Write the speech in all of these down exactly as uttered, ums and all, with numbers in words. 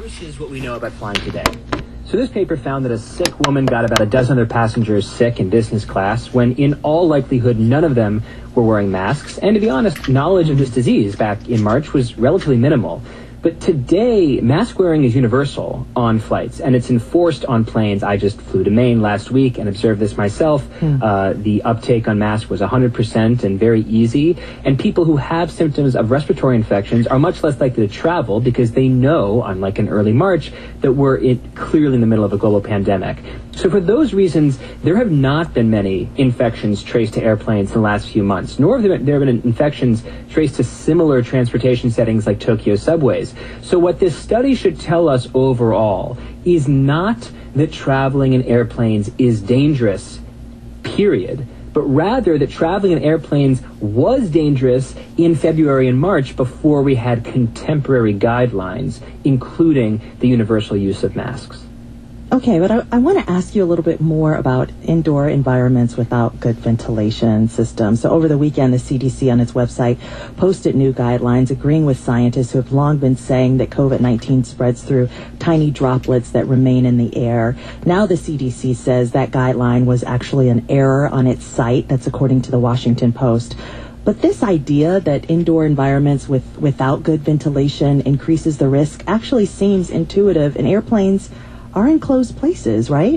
versus what we know about flying today. So this paper found that a sick woman got about a dozen other passengers sick in business class when in all likelihood none of them were wearing masks. And to be honest, knowledge of this disease back in March was relatively minimal. But today, mask wearing is universal on flights, and it's enforced on planes. I just flew to Maine last week and observed this myself. Mm. Uh, the uptake on masks was one hundred percent and very easy. And people who have symptoms of respiratory infections are much less likely to travel because they know, unlike in early March, that we're in, clearly in the middle of a global pandemic. So for those reasons, there have not been many infections traced to airplanes in the last few months, nor have there been, there have been infections traced to similar transportation settings like Tokyo subways. So what this study should tell us overall is not that traveling in airplanes is dangerous, period, but rather that traveling in airplanes was dangerous in February and March before we had contemporary guidelines, including the universal use of masks. Okay, but I, I want to ask you a little bit more about indoor environments without good ventilation systems. So over the weekend, the C D C on its website posted new guidelines agreeing with scientists who have long been saying that COVID nineteen spreads through tiny droplets that remain in the air. Now the C D C says that guideline was actually an error on its site. That's according to the Washington Post. But this idea that indoor environments with without good ventilation increases the risk actually seems intuitive, and airplanes are in closed places, right?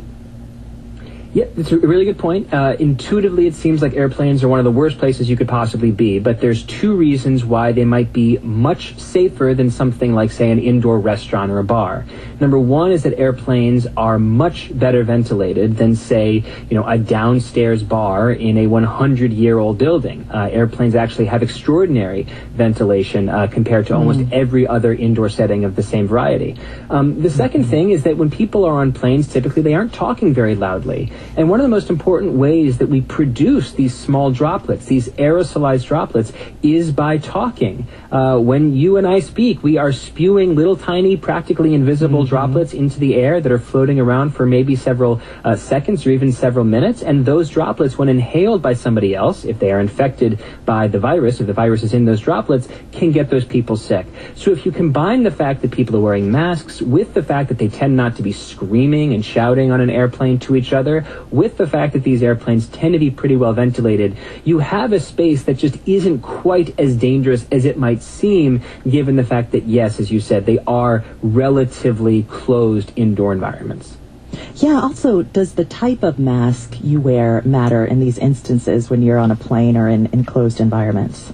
Yeah, it's a really good point. Uh, intuitively, it seems like airplanes are one of the worst places you could possibly be, but there's two reasons why they might be much safer than something like, say, an indoor restaurant or a bar. Number one is that airplanes are much better ventilated than, say, you know, a downstairs bar in a one hundred year old building. Uh, airplanes actually have extraordinary ventilation uh, compared to mm. almost every other indoor setting of the same variety. Um, the second mm-hmm. thing is that when people are on planes, typically they aren't talking very loudly. And one of the most important ways that we produce these small droplets, these aerosolized droplets, is by talking. Uh, when you and I speak, we are spewing little tiny, practically invisible mm-hmm. droplets into the air that are floating around for maybe several uh, seconds or even several minutes. And those droplets, when inhaled by somebody else, if they are infected by the virus, if the virus is in those droplets, can get those people sick. So if you combine the fact that people are wearing masks with the fact that they tend not to be screaming and shouting on an airplane to each other, with the fact that these airplanes tend to be pretty well ventilated, you have a space that just isn't quite as dangerous as it might seem, given the fact that, yes, as you said, they are relatively closed indoor environments. Yeah, also, does the type of mask you wear matter in these instances when you're on a plane or in enclosed environments?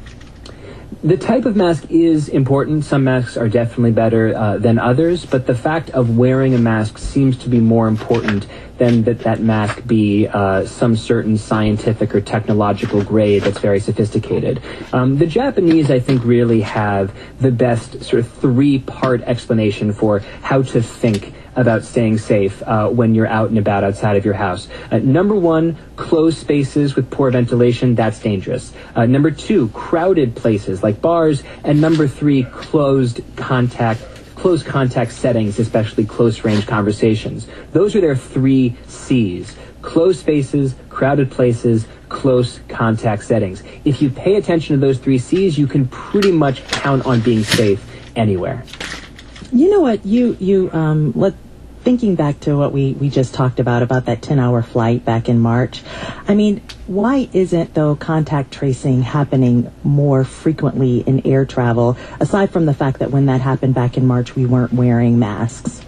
The type of mask is important. Some masks are definitely better uh, than others, but the fact of wearing a mask seems to be more important than that that mask be uh, some certain scientific or technological grade that's very sophisticated. Um, the Japanese, I think, really have the best sort of three-part explanation for how to think about staying safe uh, when you're out and about outside of your house. Uh, number one, closed spaces with poor ventilation, that's dangerous. Uh, number two, crowded places like bars. And number three, closed contact close contact settings, especially close-range conversations. Those are their three C's. Closed spaces, crowded places, close contact settings. If you pay attention to those three C's, you can pretty much count on being safe anywhere. You know what, you, you, um, let, thinking back to what we, we just talked about, about that ten hour flight back in March, I mean, why isn't, though, contact tracing happening more frequently in air travel, aside from the fact that when that happened back in March, we weren't wearing masks?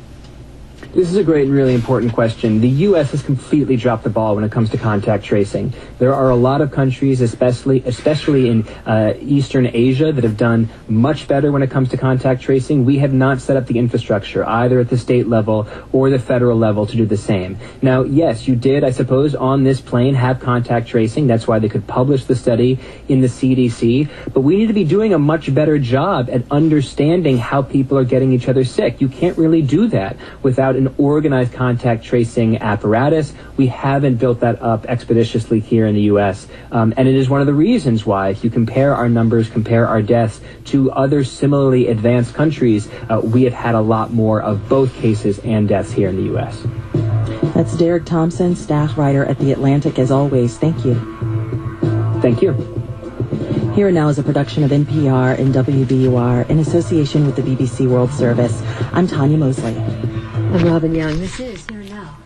This is a great and really important question. The U S has completely dropped the ball when it comes to contact tracing. There are a lot of countries, especially especially in uh, Eastern Asia, that have done much better when it comes to contact tracing. We have not set up the infrastructure, either at the state level or the federal level, to do the same. Now, yes, you did, I suppose, on this plane have contact tracing. That's why they could publish the study in the C D C. But we need to be doing a much better job at understanding how people are getting each other sick. You can't really do that without an organized contact tracing apparatus. We haven't built that up expeditiously here in the U S Um, and it is one of the reasons why, if you compare our numbers, compare our deaths to other similarly advanced countries, uh, we have had a lot more of both cases and deaths here in the U S That's Derek Thompson, staff writer at The Atlantic. As always, thank you. Thank you. Here and Now is a production of N P R and W B U R in association with the B B C World Service. I'm Tanya Mosley. I'm Robin Young. This is Here and Now.